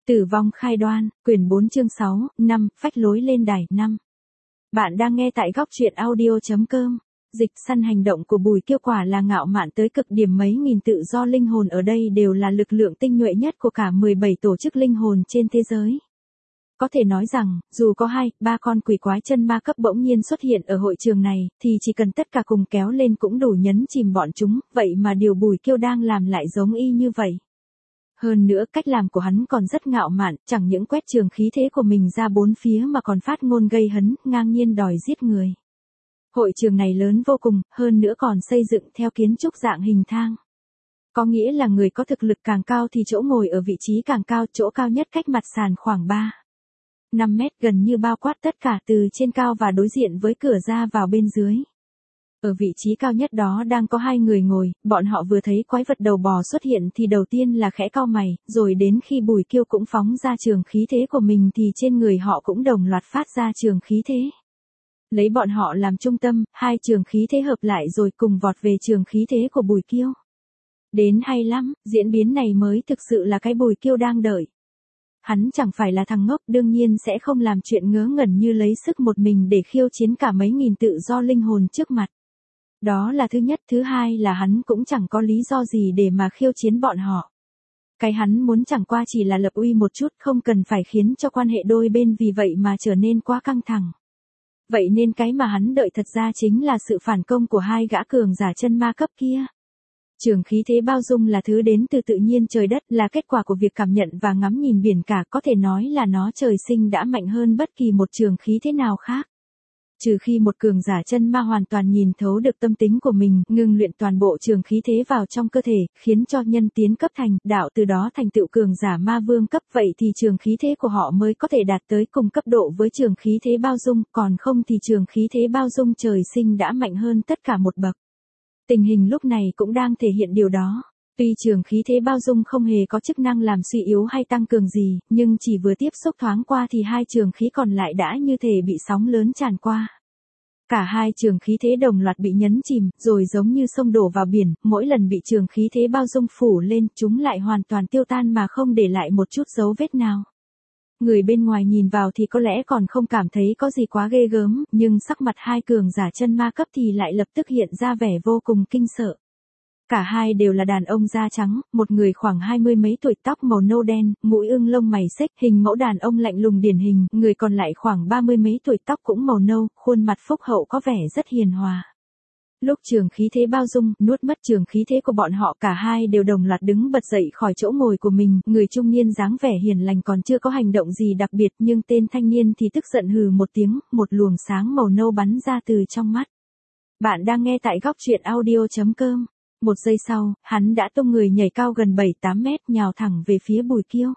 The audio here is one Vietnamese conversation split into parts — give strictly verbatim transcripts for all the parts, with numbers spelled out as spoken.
Tử vong khai đoan, quyển bốn chương sáu, năm, phách lối lên đài, năm. Bạn đang nghe tại góc truyện audio.com. Dịch săn hành động của Bùi Kiêu quả là ngạo mạn tới cực điểm, mấy nghìn tự do linh hồn ở đây đều là lực lượng tinh nhuệ nhất của cả mười bảy tổ chức linh hồn trên thế giới. Có thể nói rằng, dù có hai, ba con quỷ quái chân ma cấp bỗng nhiên xuất hiện ở hội trường này, thì chỉ cần tất cả cùng kéo lên cũng đủ nhấn chìm bọn chúng, vậy mà điều Bùi Kiêu đang làm lại giống y như vậy. Hơn nữa cách làm của hắn còn rất ngạo mạn, chẳng những quét trường khí thế của mình ra bốn phía mà còn phát ngôn gây hấn, ngang nhiên đòi giết người. Hội trường này lớn vô cùng, hơn nữa còn xây dựng theo kiến trúc dạng hình thang. Có nghĩa là người có thực lực càng cao thì chỗ ngồi ở vị trí càng cao, chỗ cao nhất cách mặt sàn khoảng ba năm mét, gần như bao quát tất cả từ trên cao và đối diện với cửa ra vào bên dưới. Ở vị trí cao nhất đó đang có hai người ngồi, bọn họ vừa thấy quái vật đầu bò xuất hiện thì đầu tiên là khẽ cau mày, rồi đến khi Bùi Kiêu cũng phóng ra trường khí thế của mình thì trên người họ cũng đồng loạt phát ra trường khí thế. Lấy bọn họ làm trung tâm, hai trường khí thế hợp lại rồi cùng vọt về trường khí thế của Bùi Kiêu. Đến hay lắm, diễn biến này mới thực sự là cái Bùi Kiêu đang đợi. Hắn chẳng phải là thằng ngốc, đương nhiên sẽ không làm chuyện ngớ ngẩn như lấy sức một mình để khiêu chiến cả mấy nghìn tự do linh hồn trước mặt. Đó là thứ nhất, thứ hai là hắn cũng chẳng có lý do gì để mà khiêu chiến bọn họ. Cái hắn muốn chẳng qua chỉ là lập uy một chút, không cần phải khiến cho quan hệ đôi bên vì vậy mà trở nên quá căng thẳng. Vậy nên cái mà hắn đợi thật ra chính là sự phản công của hai gã cường giả chân ma cấp kia. Trường khí thế bao dung là thứ đến từ tự nhiên trời đất, là kết quả của việc cảm nhận và ngắm nhìn biển cả, có thể nói là nó trời sinh đã mạnh hơn bất kỳ một trường khí thế nào khác. Trừ khi một cường giả chân ma hoàn toàn nhìn thấu được tâm tính của mình, ngưng luyện toàn bộ trường khí thế vào trong cơ thể, khiến cho nhân tiến cấp thành đạo, từ đó thành tựu cường giả ma vương cấp, vậy thì trường khí thế của họ mới có thể đạt tới cùng cấp độ với trường khí thế bao dung, còn không thì trường khí thế bao dung trời sinh đã mạnh hơn tất cả một bậc. Tình hình lúc này cũng đang thể hiện điều đó. Tuy trường khí thế bao dung không hề có chức năng làm suy yếu hay tăng cường gì, nhưng chỉ vừa tiếp xúc thoáng qua thì hai trường khí còn lại đã như thể bị sóng lớn tràn qua. Cả hai trường khí thế đồng loạt bị nhấn chìm, rồi giống như sông đổ vào biển, mỗi lần bị trường khí thế bao dung phủ lên, chúng lại hoàn toàn tiêu tan mà không để lại một chút dấu vết nào. Người bên ngoài nhìn vào thì có lẽ còn không cảm thấy có gì quá ghê gớm, nhưng sắc mặt hai cường giả chân ma cấp thì lại lập tức hiện ra vẻ vô cùng kinh sợ. Cả hai đều là đàn ông da trắng, một người khoảng hai mươi mấy tuổi, tóc màu nâu đen, mũi ưng lông mày xếch, hình mẫu đàn ông lạnh lùng điển hình, người còn lại khoảng ba mươi mấy tuổi, tóc cũng màu nâu, khuôn mặt phúc hậu có vẻ rất hiền hòa. Lúc trường khí thế bao dung, nuốt mất trường khí thế của bọn họ, cả hai đều đồng loạt đứng bật dậy khỏi chỗ ngồi của mình, người trung niên dáng vẻ hiền lành còn chưa có hành động gì đặc biệt, nhưng tên thanh niên thì tức giận hừ một tiếng, một luồng sáng màu nâu bắn ra từ trong mắt. Bạn đang nghe tại góc truyện audio.com. Một giây sau, hắn đã tung người nhảy cao gần bảy tám mét, nhào thẳng về phía Bùi Kiêu.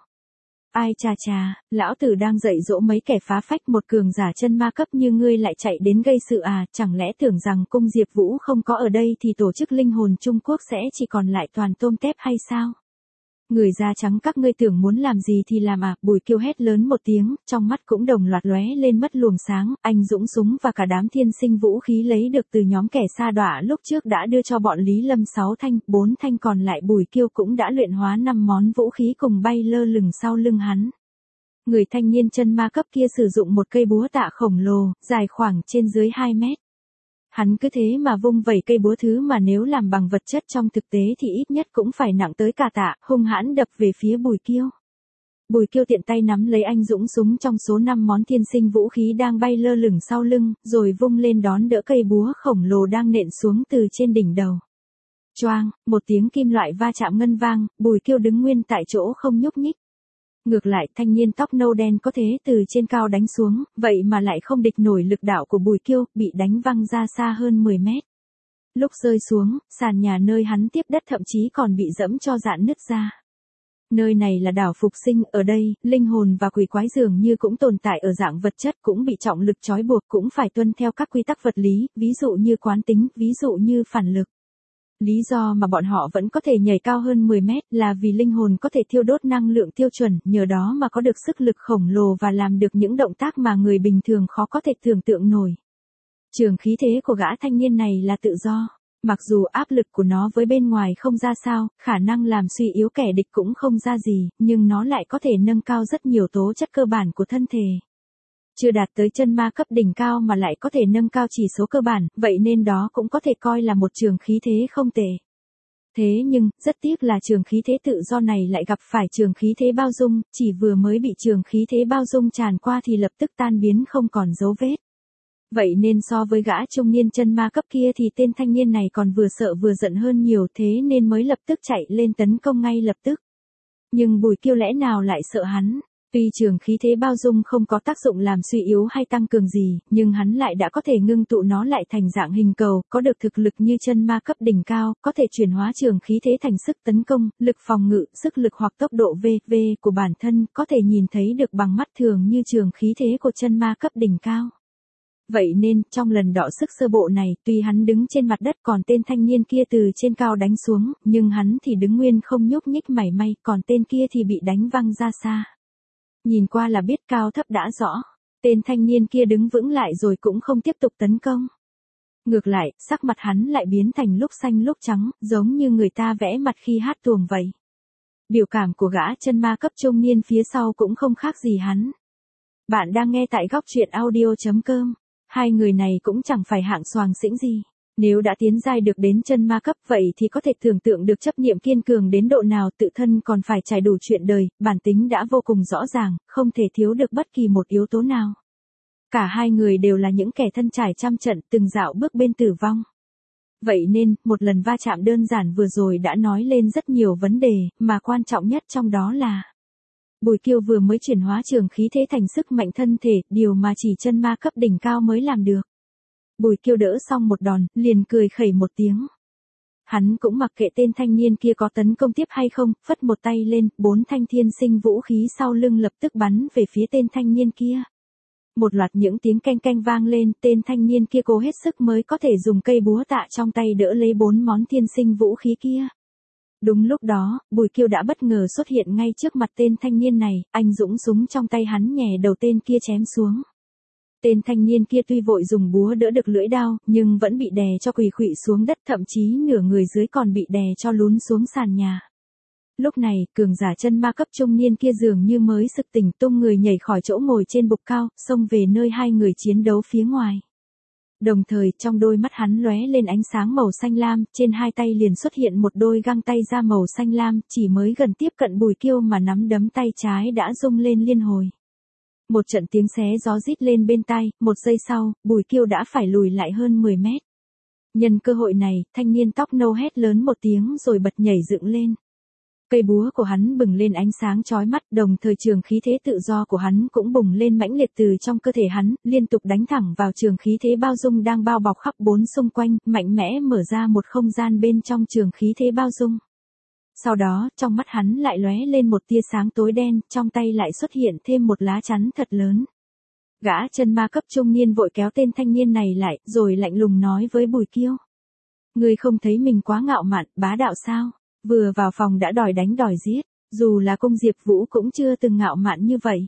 Ai chà chà, lão tử đang dạy dỗ mấy kẻ phá phách, một cường giả chân ma cấp như ngươi lại chạy đến gây sự à, chẳng lẽ tưởng rằng cung Diệp Vũ không có ở đây thì tổ chức linh hồn Trung Quốc sẽ chỉ còn lại toàn tôm tép hay sao? Người da trắng các ngươi tưởng muốn làm gì thì làm à, Bùi Kiêu hét lớn một tiếng, trong mắt cũng đồng loạt lóe lên mất luồng sáng, anh dũng súng và cả đám thiên sinh vũ khí lấy được từ nhóm kẻ sa đọa lúc trước đã đưa cho bọn Lý Lâm sáu thanh, bốn thanh còn lại Bùi Kiêu cũng đã luyện hóa năm món vũ khí cùng bay lơ lửng sau lưng hắn. Người thanh niên chân ma cấp kia sử dụng một cây búa tạ khổng lồ, dài khoảng trên dưới hai mét. Hắn cứ thế mà vung vẩy cây búa, thứ mà nếu làm bằng vật chất trong thực tế thì ít nhất cũng phải nặng tới cả tạ, hung hãn đập về phía Bùi Kiêu. Bùi Kiêu tiện tay nắm lấy anh dũng súng trong số năm món thiên sinh vũ khí đang bay lơ lửng sau lưng, rồi vung lên đón đỡ cây búa khổng lồ đang nện xuống từ trên đỉnh đầu. Choang, một tiếng kim loại va chạm ngân vang, Bùi Kiêu đứng nguyên tại chỗ không nhúc nhích. Ngược lại, thanh niên tóc nâu đen có thế từ trên cao đánh xuống, vậy mà lại không địch nổi lực đạo của Bùi Kiêu, bị đánh văng ra xa hơn mười mét. Lúc rơi xuống, sàn nhà nơi hắn tiếp đất thậm chí còn bị dẫm cho rạn nứt ra. Nơi này là đảo phục sinh, ở đây, linh hồn và quỷ quái dường như cũng tồn tại ở dạng vật chất, cũng bị trọng lực trói buộc, cũng phải tuân theo các quy tắc vật lý, ví dụ như quán tính, ví dụ như phản lực. Lý do mà bọn họ vẫn có thể nhảy cao hơn mười mét là vì linh hồn có thể thiêu đốt năng lượng tiêu chuẩn, nhờ đó mà có được sức lực khổng lồ và làm được những động tác mà người bình thường khó có thể tưởng tượng nổi. Trường khí thế của gã thanh niên này là tự do. Mặc dù áp lực của nó với bên ngoài không ra sao, khả năng làm suy yếu kẻ địch cũng không ra gì, nhưng nó lại có thể nâng cao rất nhiều tố chất cơ bản của thân thể. Chưa đạt tới chân ma cấp đỉnh cao mà lại có thể nâng cao chỉ số cơ bản, vậy nên đó cũng có thể coi là một trường khí thế không tệ. Thế nhưng, rất tiếc là trường khí thế tự do này lại gặp phải trường khí thế bao dung, chỉ vừa mới bị trường khí thế bao dung tràn qua thì lập tức tan biến không còn dấu vết. Vậy nên so với gã trung niên chân ma cấp kia thì tên thanh niên này còn vừa sợ vừa giận hơn nhiều, thế nên mới lập tức chạy lên tấn công ngay lập tức. Nhưng Bùi Kiêu lẽ nào lại sợ hắn? Tuy trường khí thế bao dung không có tác dụng làm suy yếu hay tăng cường gì, nhưng hắn lại đã có thể ngưng tụ nó lại thành dạng hình cầu, có được thực lực như chân ma cấp đỉnh cao, có thể chuyển hóa trường khí thế thành sức tấn công, lực phòng ngự, sức lực hoặc tốc độ vê vê của bản thân, có thể nhìn thấy được bằng mắt thường như trường khí thế của chân ma cấp đỉnh cao. Vậy nên, trong lần đọ sức sơ bộ này, tuy hắn đứng trên mặt đất còn tên thanh niên kia từ trên cao đánh xuống, nhưng hắn thì đứng nguyên không nhúc nhích mảy may, còn tên kia thì bị đánh văng ra xa. Nhìn qua là biết cao thấp đã rõ, tên thanh niên kia đứng vững lại rồi cũng không tiếp tục tấn công. Ngược lại, sắc mặt hắn lại biến thành lúc xanh lúc trắng, giống như người ta vẽ mặt khi hát tuồng vậy. Biểu cảm của gã chân ma cấp trung niên phía sau cũng không khác gì hắn. Bạn đang nghe tại góc truyện audio chấm com. Hai người này cũng chẳng phải hạng xoàng xĩnh gì. Nếu đã tiến giai được đến chân ma cấp vậy thì có thể tưởng tượng được chấp niệm kiên cường đến độ nào, tự thân còn phải trải đủ chuyện đời, bản tính đã vô cùng rõ ràng, không thể thiếu được bất kỳ một yếu tố nào. Cả hai người đều là những kẻ thân trải trăm trận, từng dạo bước bên tử vong. Vậy nên, một lần va chạm đơn giản vừa rồi đã nói lên rất nhiều vấn đề, mà quan trọng nhất trong đó là Bùi Kiêu vừa mới chuyển hóa trường khí thế thành sức mạnh thân thể, điều mà chỉ chân ma cấp đỉnh cao mới làm được. Bùi Kiêu đỡ xong một đòn, liền cười khẩy một tiếng. Hắn cũng mặc kệ tên thanh niên kia có tấn công tiếp hay không, phất một tay lên, bốn thanh thiên sinh vũ khí sau lưng lập tức bắn về phía tên thanh niên kia. Một loạt những tiếng canh canh vang lên, tên thanh niên kia cố hết sức mới có thể dùng cây búa tạ trong tay đỡ lấy bốn món thiên sinh vũ khí kia. Đúng lúc đó, Bùi Kiêu đã bất ngờ xuất hiện ngay trước mặt tên thanh niên này, anh dũng súng trong tay hắn nhè đầu tên kia chém xuống. Tên thanh niên kia tuy vội dùng búa đỡ được lưỡi đao, nhưng vẫn bị đè cho quỳ khuỵu xuống đất, thậm chí nửa người dưới còn bị đè cho lún xuống sàn nhà. Lúc này, cường giả chân ma cấp trung niên kia dường như mới sực tỉnh, tung người nhảy khỏi chỗ ngồi trên bục cao, xông về nơi hai người chiến đấu phía ngoài. Đồng thời, trong đôi mắt hắn lóe lên ánh sáng màu xanh lam, trên hai tay liền xuất hiện một đôi găng tay da màu xanh lam, chỉ mới gần tiếp cận Bùi Kiêu mà nắm đấm tay trái đã rung lên liên hồi. Một trận tiếng xé gió rít lên bên tai, một giây sau, Bùi Kiêu đã phải lùi lại hơn mười mét. Nhân cơ hội này, thanh niên tóc nâu hét lớn một tiếng rồi bật nhảy dựng lên. Cây búa của hắn bừng lên ánh sáng chói mắt, đồng thời trường khí thế tự do của hắn cũng bùng lên mãnh liệt từ trong cơ thể hắn, liên tục đánh thẳng vào trường khí thế bao dung đang bao bọc khắp bốn xung quanh, mạnh mẽ mở ra một không gian bên trong trường khí thế bao dung. Sau đó, trong mắt hắn lại lóe lên một tia sáng tối đen, trong tay lại xuất hiện thêm một lá chắn thật lớn. Gã chân ma cấp trung niên vội kéo tên thanh niên này lại, rồi lạnh lùng nói với Bùi Kiêu. Ngươi không thấy mình quá ngạo mạn, bá đạo sao? Vừa vào phòng đã đòi đánh đòi giết, dù là cung Diệp Vũ cũng chưa từng ngạo mạn như vậy.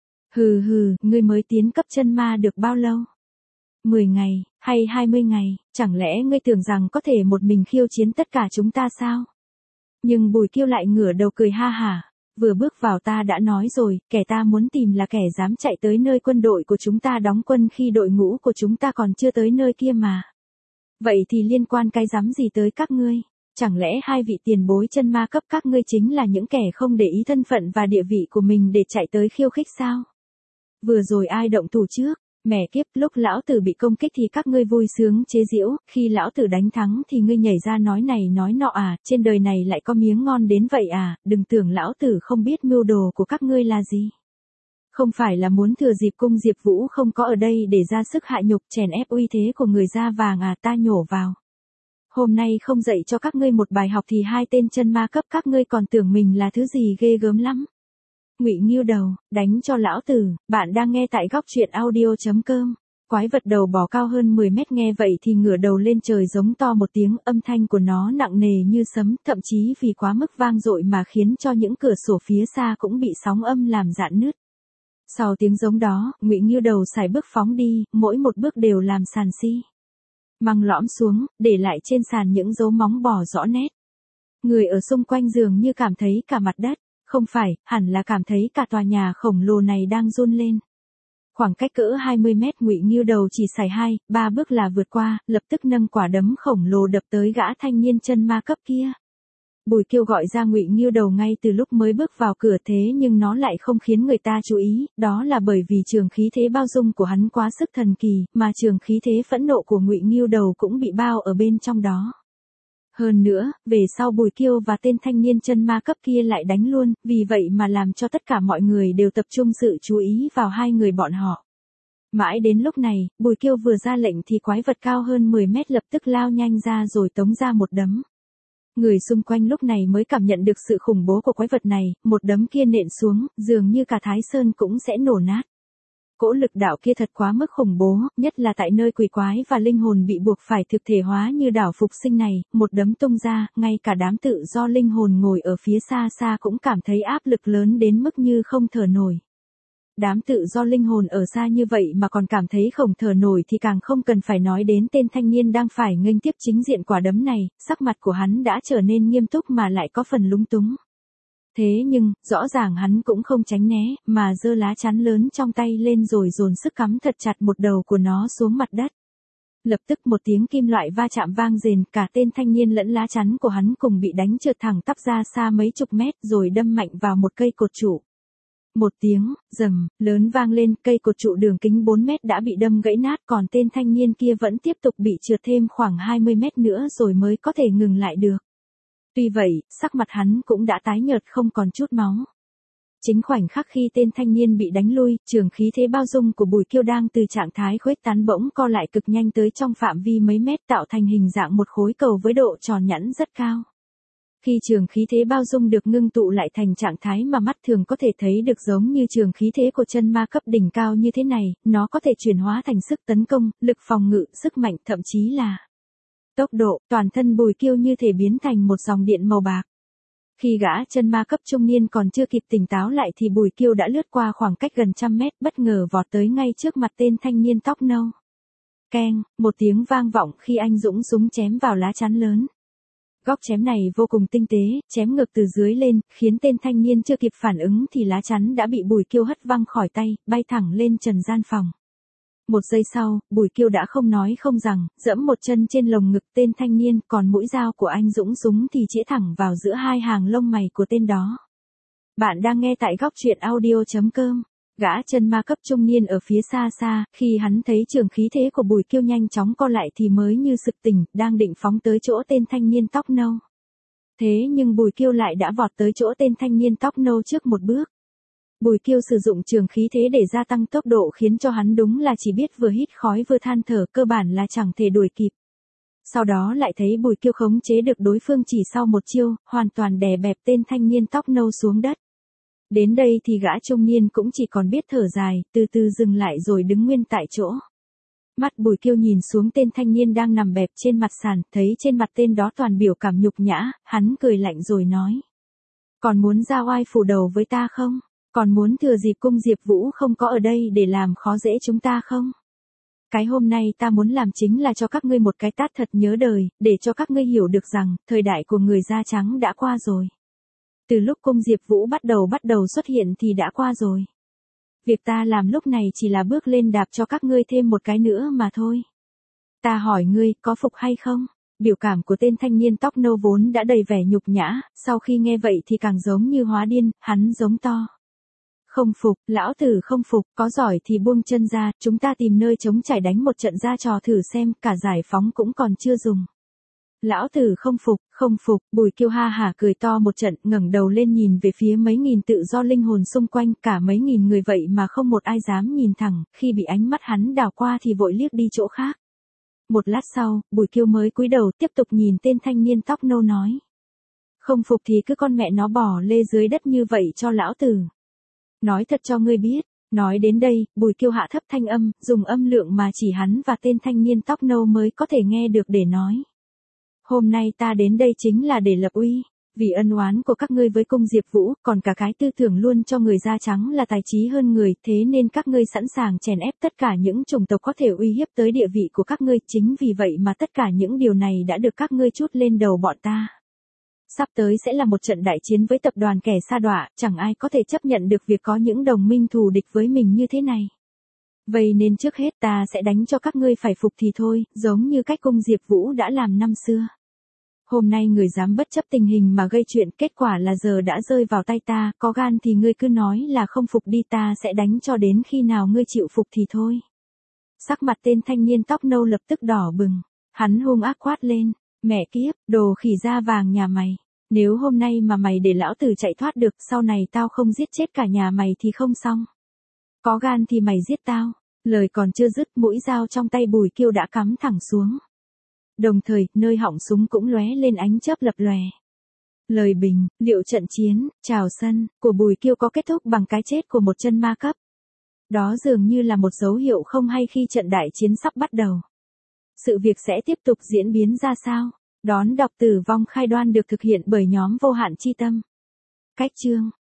Hừ hừ, ngươi mới tiến cấp chân ma được bao lâu? mười ngày, hay hai mươi ngày, chẳng lẽ ngươi tưởng rằng có thể một mình khiêu chiến tất cả chúng ta sao? Nhưng Bùi Kiêu lại ngửa đầu cười ha hả, vừa bước vào ta đã nói rồi, kẻ ta muốn tìm là kẻ dám chạy tới nơi quân đội của chúng ta đóng quân khi đội ngũ của chúng ta còn chưa tới nơi kia mà. Vậy thì liên quan cái dám gì tới các ngươi? Chẳng lẽ hai vị tiền bối chân ma cấp các ngươi chính là những kẻ không để ý thân phận và địa vị của mình để chạy tới khiêu khích sao? Vừa rồi ai động thủ trước? Mẹ kiếp, lúc lão tử bị công kích thì các ngươi vui sướng chế giễu, khi lão tử đánh thắng thì ngươi nhảy ra nói này nói nọ à, trên đời này lại có miếng ngon đến vậy à, đừng tưởng lão tử không biết mưu đồ của các ngươi là gì. Không phải là muốn thừa dịp cung Diệp Vũ không có ở đây để ra sức hạ nhục chèn ép uy thế của người da vàng à, ta nhổ vào. Hôm nay không dạy cho các ngươi một bài học thì hai tên chân ma cấp các ngươi còn tưởng mình là thứ gì ghê gớm lắm. Ngụy Nghiêu đầu, đánh cho lão tử, bạn đang nghe tại góc truyện audio chấm com. Quái vật đầu bò cao hơn mười mét nghe vậy thì ngửa đầu lên trời giống to một tiếng, âm thanh của nó nặng nề như sấm, thậm chí vì quá mức vang dội mà khiến cho những cửa sổ phía xa cũng bị sóng âm làm rạn nứt. Sau tiếng giống đó, Ngụy Nghiêu đầu sải bước phóng đi, mỗi một bước đều làm sàn xi. măng lõm xuống, để lại trên sàn những dấu móng bò rõ nét. Người ở xung quanh dường như cảm thấy cả mặt đất, không phải, hẳn là cảm thấy cả tòa nhà khổng lồ này đang run lên. Khoảng cách cỡ hai mươi mét, Ngụy Ngưu Đầu chỉ xài hai, ba bước là vượt qua, lập tức nâng quả đấm khổng lồ đập tới gã thanh niên chân ma cấp kia. Bùi Kiêu gọi ra Ngụy Ngưu Đầu ngay từ lúc mới bước vào cửa, thế nhưng nó lại không khiến người ta chú ý, đó là bởi vì trường khí thế bao dung của hắn quá sức thần kỳ, mà trường khí thế phẫn nộ của Ngụy Ngưu Đầu cũng bị bao ở bên trong đó. Hơn nữa, về sau Bùi Kiêu và tên thanh niên chân ma cấp kia lại đánh luôn, vì vậy mà làm cho tất cả mọi người đều tập trung sự chú ý vào hai người bọn họ. Mãi đến lúc này, Bùi Kiêu vừa ra lệnh thì quái vật cao hơn mười mét lập tức lao nhanh ra rồi tống ra một đấm. Người xung quanh lúc này mới cảm nhận được sự khủng bố của quái vật này, một đấm kia nện xuống, dường như cả Thái Sơn cũng sẽ nổ nát. Cỗ lực đạo kia thật quá mức khủng bố, nhất là tại nơi quỷ quái và linh hồn bị buộc phải thực thể hóa như đảo phục sinh này, một đấm tung ra, ngay cả đám tự do linh hồn ngồi ở phía xa xa cũng cảm thấy áp lực lớn đến mức như không thở nổi. Đám tự do linh hồn ở xa như vậy mà còn cảm thấy không thở nổi thì càng không cần phải nói đến tên thanh niên đang phải nghênh tiếp chính diện quả đấm này, sắc mặt của hắn đã trở nên nghiêm túc mà lại có phần lúng túng. Thế nhưng, rõ ràng hắn cũng không tránh né, mà giơ lá chắn lớn trong tay lên rồi dồn sức cắm thật chặt một đầu của nó xuống mặt đất. Lập tức một tiếng kim loại va chạm vang rền, cả tên thanh niên lẫn lá chắn của hắn cùng bị đánh trượt thẳng tắp ra xa mấy chục mét rồi đâm mạnh vào một cây cột trụ. Một tiếng, rầm, lớn vang lên, cây cột trụ đường kính bốn mét đã bị đâm gãy nát, còn tên thanh niên kia vẫn tiếp tục bị trượt thêm khoảng hai mươi mét nữa rồi mới có thể ngừng lại được. Tuy vậy, sắc mặt hắn cũng đã tái nhợt không còn chút máu. Chính khoảnh khắc khi tên thanh niên bị đánh lui, trường khí thế bao dung của Bùi Kiêu đang từ trạng thái khuếch tán bỗng co lại cực nhanh tới trong phạm vi mấy mét, tạo thành hình dạng một khối cầu với độ tròn nhẵn rất cao. Khi trường khí thế bao dung được ngưng tụ lại thành trạng thái mà mắt thường có thể thấy được giống như trường khí thế của chân ma cấp đỉnh cao như thế này, nó có thể chuyển hóa thành sức tấn công, lực phòng ngự, sức mạnh, thậm chí là tốc độ. Toàn thân Bùi Kiêu như thể biến thành một dòng điện màu bạc. Khi gã chân ma cấp trung niên còn chưa kịp tỉnh táo lại thì Bùi Kiêu đã lướt qua khoảng cách gần trăm mét, bất ngờ vọt tới ngay trước mặt tên thanh niên tóc nâu. Keng, một tiếng vang vọng khi anh dũng súng chém vào lá chắn lớn. Góc chém này vô cùng tinh tế, chém ngược từ dưới lên, khiến tên thanh niên chưa kịp phản ứng thì lá chắn đã bị Bùi Kiêu hất văng khỏi tay, bay thẳng lên trần gian phòng. Một giây sau, Bùi Kiêu đã không nói không rằng, giẫm một chân trên lồng ngực tên thanh niên, còn mũi dao của anh dũng súng thì chĩa thẳng vào giữa hai hàng lông mày của tên đó. Bạn đang nghe tại góc truyện audio chấm com. Gã chân ma cấp trung niên ở phía xa xa, khi hắn thấy trường khí thế của Bùi Kiêu nhanh chóng co lại thì mới như sực tỉnh, đang định phóng tới chỗ tên thanh niên tóc nâu. Thế nhưng Bùi Kiêu lại đã vọt tới chỗ tên thanh niên tóc nâu trước một bước. Bùi Kiêu sử dụng trường khí thế để gia tăng tốc độ khiến cho hắn đúng là chỉ biết vừa hít khói vừa than thở, cơ bản là chẳng thể đuổi kịp. Sau đó lại thấy Bùi Kiêu khống chế được đối phương chỉ sau một chiêu, hoàn toàn đè bẹp tên thanh niên tóc nâu xuống đất. Đến đây thì gã trung niên cũng chỉ còn biết thở dài, từ từ dừng lại rồi đứng nguyên tại chỗ. Mắt Bùi Kiêu nhìn xuống tên thanh niên đang nằm bẹp trên mặt sàn, thấy trên mặt tên đó toàn biểu cảm nhục nhã, hắn cười lạnh rồi nói. Còn muốn ra oai phủ đầu với ta không? Còn muốn thừa dịp cung Diệp Vũ không có ở đây để làm khó dễ chúng ta không? Cái hôm nay ta muốn làm chính là cho các ngươi một cái tát thật nhớ đời, để cho các ngươi hiểu được rằng, thời đại của người da trắng đã qua rồi. Từ lúc cung Diệp Vũ bắt đầu bắt đầu xuất hiện thì đã qua rồi. Việc ta làm lúc này chỉ là bước lên đạp cho các ngươi thêm một cái nữa mà thôi. Ta hỏi ngươi, có phục hay không? Biểu cảm của tên thanh niên tóc nâu vốn đã đầy vẻ nhục nhã, sau khi nghe vậy thì càng giống như hóa điên, hắn giống to. Không phục, lão tử không phục, có giỏi thì buông chân ra, chúng ta tìm nơi trống trải đánh một trận ra trò thử xem, cả giải phóng cũng còn chưa dùng. Lão tử không phục, không phục, Bùi Kiêu ha hả cười to một trận, ngẩng đầu lên nhìn về phía mấy nghìn tự do linh hồn xung quanh, cả mấy nghìn người vậy mà không một ai dám nhìn thẳng, khi bị ánh mắt hắn đảo qua thì vội liếc đi chỗ khác. Một lát sau, Bùi Kiêu mới cúi đầu tiếp tục nhìn tên thanh niên tóc nâu nói. Không phục thì cứ con mẹ nó bỏ lê dưới đất như vậy cho lão tử. Nói thật cho ngươi biết, nói đến đây, Bùi Kiêu hạ thấp thanh âm, dùng âm lượng mà chỉ hắn và tên thanh niên tóc nâu mới có thể nghe được để nói. Hôm nay ta đến đây chính là để lập uy, Vì ân oán của các ngươi với cung Diệp Vũ, còn cả cái tư tưởng luôn cho người da trắng là tài trí hơn người, thế nên các ngươi sẵn sàng chèn ép tất cả những chủng tộc có thể uy hiếp tới địa vị của các ngươi, chính vì vậy mà tất cả những điều này đã được các ngươi trút lên đầu bọn ta. Sắp tới sẽ là một trận đại chiến với tập đoàn kẻ sa đọa, chẳng ai có thể chấp nhận được việc có những đồng minh thù địch với mình như thế này. Vậy nên trước hết ta sẽ đánh cho các ngươi phải phục thì thôi, giống như cách cung Diệp Vũ đã làm năm xưa. Hôm nay người dám bất chấp tình hình mà gây chuyện, kết quả là giờ đã rơi vào tay ta, có gan thì ngươi cứ nói là không phục đi, ta sẽ đánh cho đến khi nào ngươi chịu phục thì thôi. Sắc mặt tên thanh niên tóc nâu lập tức đỏ bừng, hắn hung ác quát lên, mẹ kiếp, đồ khỉ da vàng nhà mày, nếu hôm nay mà mày để lão tử chạy thoát được, sau này tao không giết chết cả nhà mày thì không xong. Có gan thì mày giết tao, lời còn chưa dứt mũi dao trong tay Bùi Kiêu đã cắm thẳng xuống. Đồng thời, nơi họng súng cũng lóe lên ánh chớp lập lòe. Lời bình, liệu trận chiến, chào sân, của Bùi Kiêu có kết thúc bằng cái chết của một chân ma cấp. Đó dường như là một dấu hiệu không hay khi trận đại chiến sắp bắt đầu. Sự việc sẽ tiếp tục diễn biến ra sao? Đón đọc Tử vong khai đoan được thực hiện bởi nhóm Vô Hạn Chi Tâm. Cách chương